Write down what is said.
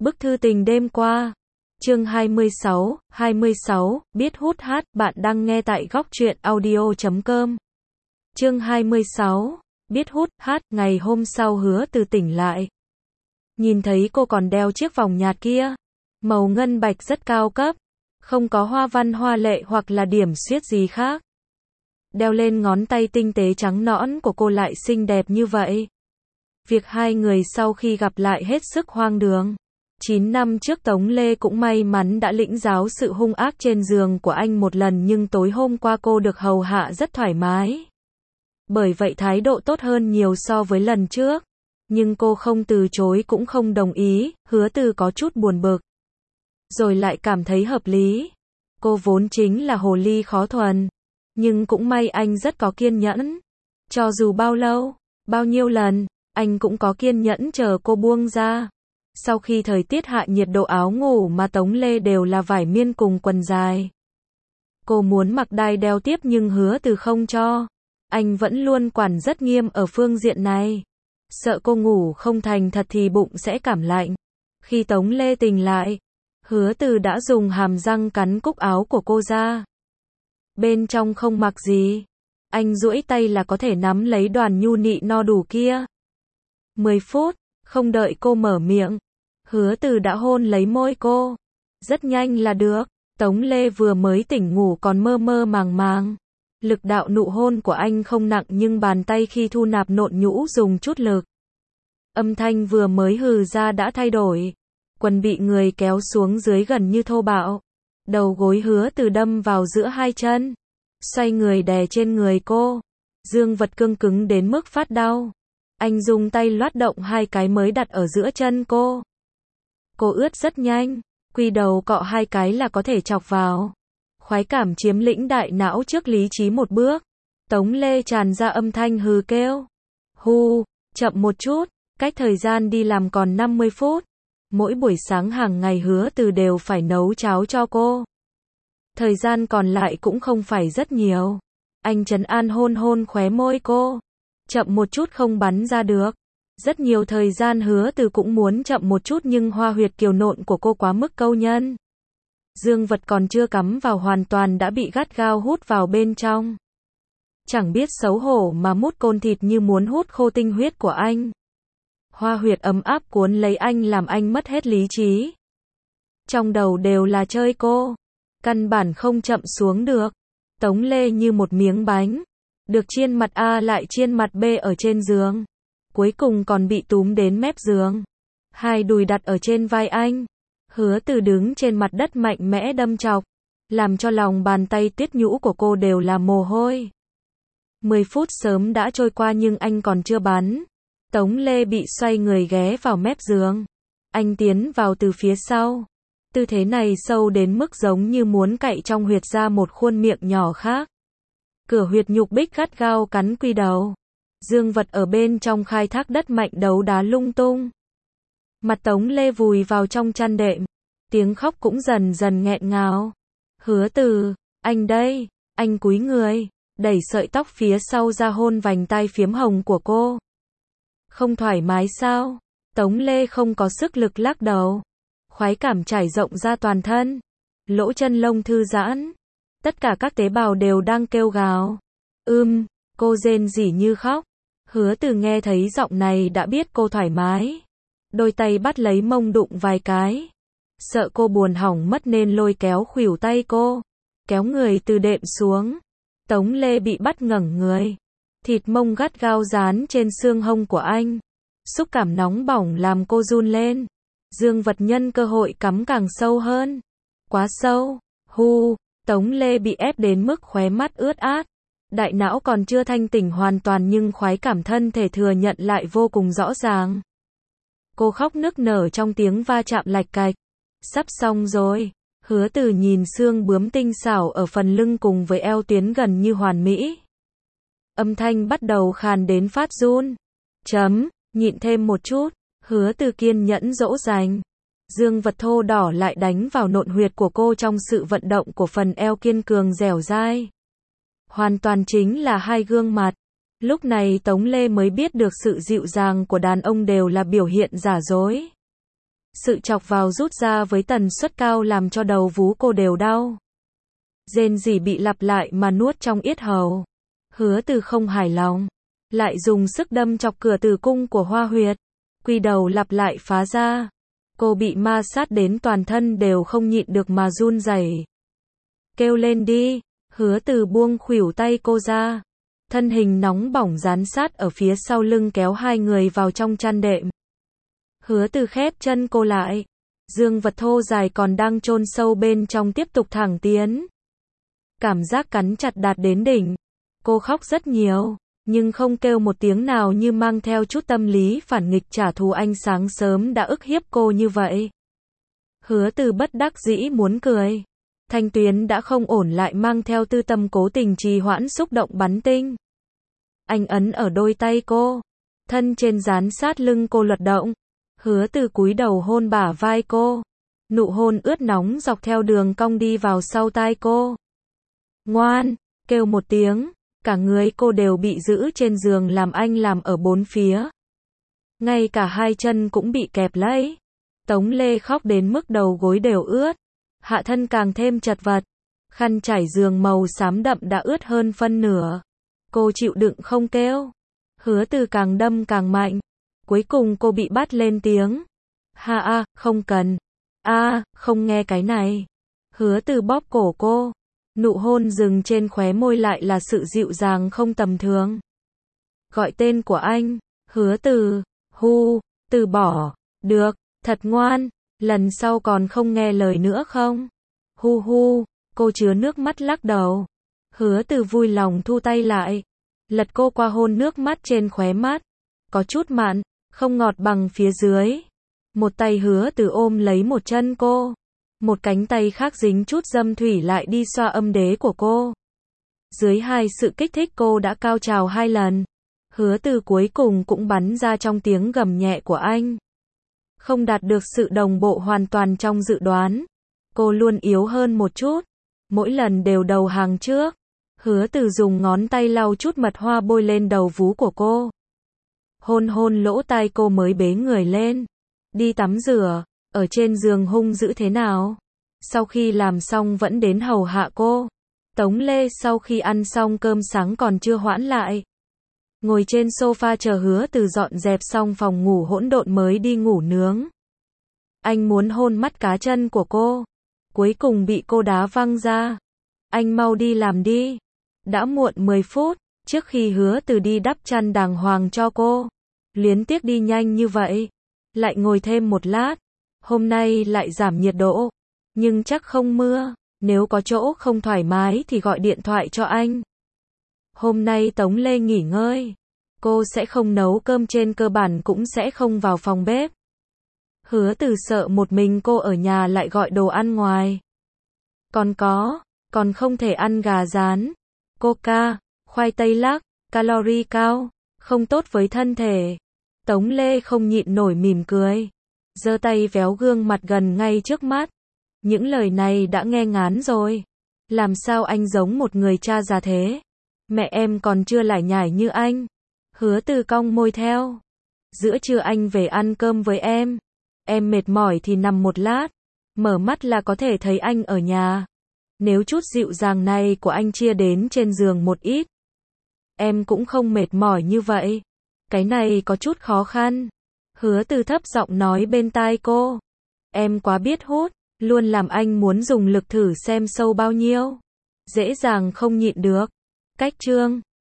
Bức thư tình đêm qua. Chương 26, biết hút hát, bạn đang nghe tại góc truyện audio.com. Chương 26, biết hút hát, ngày hôm sau Hứa Từ tỉnh lại. Nhìn thấy cô còn đeo chiếc vòng nhạt kia, màu ngân bạch rất cao cấp, không có hoa văn hoa lệ hoặc là điểm xuyết gì khác. Đeo lên ngón tay tinh tế trắng nõn của cô lại xinh đẹp như vậy. Việc hai người sau khi gặp lại hết sức hoang đường. 9 năm trước Tống Lê cũng may mắn đã lĩnh giáo sự hung ác trên giường của anh một lần, nhưng tối hôm qua cô được hầu hạ rất thoải mái. Bởi vậy thái độ tốt hơn nhiều so với lần trước. Nhưng cô không từ chối cũng không đồng ý, Hứa Từ có chút buồn bực. Rồi lại cảm thấy hợp lý. Cô vốn chính là hồ ly khó thuần. Nhưng cũng may anh rất có kiên nhẫn. Cho dù bao lâu, bao nhiêu lần, anh cũng có kiên nhẫn chờ cô buông ra. Sau khi thời tiết hạ nhiệt độ áo ngủ mà Tống Lê đều là vải miên cùng quần dài. Cô muốn mặc đai đeo tiếp nhưng Hứa Từ không cho. Anh vẫn luôn quản rất nghiêm ở phương diện này. Sợ cô ngủ không thành thật thì bụng sẽ cảm lạnh. Khi Tống Lê tỉnh lại, Hứa Từ đã dùng hàm răng cắn cúc áo của cô ra. Bên trong không mặc gì. Anh duỗi tay là có thể nắm lấy đoàn nhu nị no đủ kia. 10 phút, không đợi cô mở miệng, Hứa Từ đã hôn lấy môi cô. Rất nhanh là được. Tống Lê vừa mới tỉnh ngủ còn mơ mơ màng màng. Lực đạo nụ hôn của anh không nặng nhưng bàn tay khi thu nạp nộn nhũ dùng chút lực. Âm thanh vừa mới hừ ra đã thay đổi. Quần bị người kéo xuống dưới gần như thô bạo. Đầu gối Hứa Từ đâm vào giữa hai chân. Xoay người đè trên người cô. Dương vật cương cứng đến mức phát đau. Anh dùng tay loát động hai cái mới đặt ở giữa chân cô. Cô ướt rất nhanh. Quy đầu cọ hai cái là có thể chọc vào. Khoái cảm chiếm lĩnh đại não trước lý trí một bước. Tống Lê tràn ra âm thanh hừ kêu. Hu, chậm một chút, cách thời gian đi làm còn 50 phút. Mỗi buổi sáng hàng ngày Hứa Từ đều phải nấu cháo cho cô. Thời gian còn lại cũng không phải rất nhiều. Anh trấn an hôn hôn khóe môi cô. Chậm một chút không bắn ra được. Rất nhiều thời gian Hứa Từ cũng muốn chậm một chút nhưng hoa huyệt kiều nộn của cô quá mức câu nhân. Dương vật còn chưa cắm vào hoàn toàn đã bị gắt gao hút vào bên trong. Chẳng biết xấu hổ mà mút côn thịt như muốn hút khô tinh huyết của anh. Hoa huyệt ấm áp cuốn lấy anh làm anh mất hết lý trí. Trong đầu đều là chơi cô. Căn bản không chậm xuống được. Tống Lê như một miếng bánh. Được chiên mặt A lại chiên mặt B ở trên giường. Cuối cùng còn bị túm đến mép giường. Hai đùi đặt ở trên vai anh. Hứa Từ đứng trên mặt đất mạnh mẽ đâm chọc. Làm cho lòng bàn tay tuyết nhũ của cô đều là mồ hôi. 10 phút sớm đã trôi qua nhưng anh còn chưa bắn. Tống Lê bị xoay người ghé vào mép giường. Anh tiến vào từ phía sau. Tư thế này sâu đến mức giống như muốn cạy trong huyệt ra một khuôn miệng nhỏ khác. Cửa huyệt nhục bích gắt gao cắn quy đầu. Dương vật ở bên trong khai thác đất mạnh đấu đá lung tung. Mặt Tống Lê vùi vào trong chăn đệm. Tiếng khóc cũng dần dần nghẹn ngào. Hứa Từ, anh đây. Anh cúi người, đẩy sợi tóc phía sau ra hôn vành tai phiếm hồng của cô. Không thoải mái sao? Tống Lê không có sức lực lắc đầu. Khoái cảm trải rộng ra toàn thân. Lỗ chân lông thư giãn. Tất cả các tế bào đều đang kêu gào. Cô rên rỉ như khóc. Hứa Từ nghe thấy giọng này đã biết cô thoải mái. Đôi tay bắt lấy mông đụng vài cái. Sợ cô buồn hỏng mất nên lôi kéo khuỷu tay cô. Kéo người từ đệm xuống. Tống Lê bị bắt ngẩng người. Thịt mông gắt gao dán trên xương hông của anh. Xúc cảm nóng bỏng làm cô run lên. Dương vật nhân cơ hội cắm càng sâu hơn. Quá sâu. Hu, Tống Lê bị ép đến mức khóe mắt ướt át. Đại não còn chưa thanh tỉnh hoàn toàn nhưng khoái cảm thân thể thừa nhận lại vô cùng rõ ràng. Cô khóc nức nở trong tiếng va chạm lạch cạch. Sắp xong rồi. Hứa Từ nhìn xương bướm tinh xảo ở phần lưng cùng với eo tuyến gần như hoàn mỹ. Âm thanh bắt đầu khàn đến phát run. Nhịn thêm một chút. Hứa Từ kiên nhẫn dỗ dành. Dương vật thô đỏ lại đánh vào nộn huyệt của cô trong sự vận động của phần eo kiên cường dẻo dai. Hoàn toàn chính là hai gương mặt. Lúc này Tống Lê mới biết được sự dịu dàng của đàn ông đều là biểu hiện giả dối. Sự chọc vào rút ra với tần suất cao làm cho đầu vú cô đều đau. Rên rỉ bị lặp lại mà nuốt trong yết hầu. Hứa Từ không hài lòng, lại dùng sức đâm chọc cửa tử cung của Hoa Huyệt. Quy đầu lặp lại phá ra. Cô bị ma sát đến toàn thân đều không nhịn được mà run rẩy. Kêu lên đi. Hứa Từ buông khuỷu tay cô ra. Thân hình nóng bỏng dán sát ở phía sau lưng kéo hai người vào trong chăn đệm. Hứa Từ khép chân cô lại. Dương vật thô dài còn đang chôn sâu bên trong tiếp tục thẳng tiến. Cảm giác cắn chặt đạt đến đỉnh. Cô khóc rất nhiều, nhưng không kêu một tiếng nào, như mang theo chút tâm lý phản nghịch trả thù anh sáng sớm đã ức hiếp cô như vậy. Hứa Từ bất đắc dĩ muốn cười. Thanh tuyến đã không ổn lại mang theo tư tâm cố tình trì hoãn xúc động bắn tinh. Anh ấn ở đôi tay cô, thân trên dán sát lưng cô luật động. Hứa Từ cúi đầu hôn bả vai cô. Nụ hôn ướt nóng dọc theo đường cong đi vào sau tai cô. Ngoan, kêu một tiếng, cả người cô đều bị giữ trên giường làm anh làm ở bốn phía. Ngay cả hai chân cũng bị kẹp lấy. Tống Lê khóc đến mức đầu gối đều ướt, hạ thân càng thêm chật vật. Khăn trải giường màu xám đậm đã ướt hơn phân nửa. Cô chịu đựng không kêu. Hứa Từ càng đâm càng mạnh. Cuối cùng cô bị bắt lên tiếng. Ha không cần. Không nghe cái này. Hứa Từ bóp cổ cô. Nụ hôn dừng trên khóe môi lại là sự dịu dàng không tầm thường. Gọi tên của anh. Hứa Từ. Từ bỏ. Được, thật ngoan. Lần sau còn không nghe lời nữa không? Cô chứa nước mắt lắc đầu. Hứa Từ vui lòng thu tay lại. Lật cô qua hôn nước mắt trên khóe mắt. Có chút mặn, không ngọt bằng phía dưới. Một tay Hứa Từ ôm lấy một chân cô. Một cánh tay khác dính chút dâm thủy lại đi xoa âm đế của cô. Dưới hai sự kích thích cô đã cao trào 2 lần. Hứa Từ cuối cùng cũng bắn ra trong tiếng gầm nhẹ của anh. Không đạt được sự đồng bộ hoàn toàn trong dự đoán. Cô luôn yếu hơn một chút. Mỗi lần đều đầu hàng trước. Hứa Từ dùng ngón tay lau chút mật hoa bôi lên đầu vú của cô. Hôn lỗ tai cô mới bế người lên. Đi tắm rửa. Ở trên giường hung dữ thế nào? Sau khi làm xong vẫn đến hầu hạ cô. Tống Lê sau khi ăn xong cơm sáng còn chưa hoãn lại. Ngồi trên sofa chờ Hứa Từ dọn dẹp xong phòng ngủ hỗn độn mới đi ngủ nướng. Anh muốn hôn mắt cá chân của cô. Cuối cùng bị cô đá văng ra. Anh mau đi làm đi. Đã muộn 10 phút. Trước khi Hứa Từ đi đắp chăn đàng hoàng cho cô. Luyến tiếc đi nhanh như vậy. Lại ngồi thêm một lát. Hôm nay lại giảm nhiệt độ. Nhưng chắc không mưa. Nếu có chỗ không thoải mái thì gọi điện thoại cho anh. Hôm nay Tống Lê nghỉ ngơi. Cô sẽ không nấu cơm, trên cơ bản cũng sẽ không vào phòng bếp. Hứa Từ sợ một mình cô ở nhà lại gọi đồ ăn ngoài. Còn không thể ăn gà rán, coca, khoai tây lắc, calorie cao, không tốt với thân thể. Tống Lê không nhịn nổi mỉm cười. Giơ tay véo gương mặt gần ngay trước mắt. Những lời này đã nghe ngán rồi. Làm sao anh giống một người cha già thế? Mẹ em còn chưa lải nhải như anh. Hứa Từ cong môi theo. Giữa trưa anh về ăn cơm với em. Em mệt mỏi thì nằm một lát. Mở mắt là có thể thấy anh ở nhà. Nếu chút dịu dàng này của anh chia đến trên giường một ít. Em cũng không mệt mỏi như vậy. Cái này có chút khó khăn. Hứa Từ thấp giọng nói bên tai cô. Em quá biết hút. Luôn làm anh muốn dùng lực thử xem sâu bao nhiêu. Dễ dàng không nhịn được. Cách chương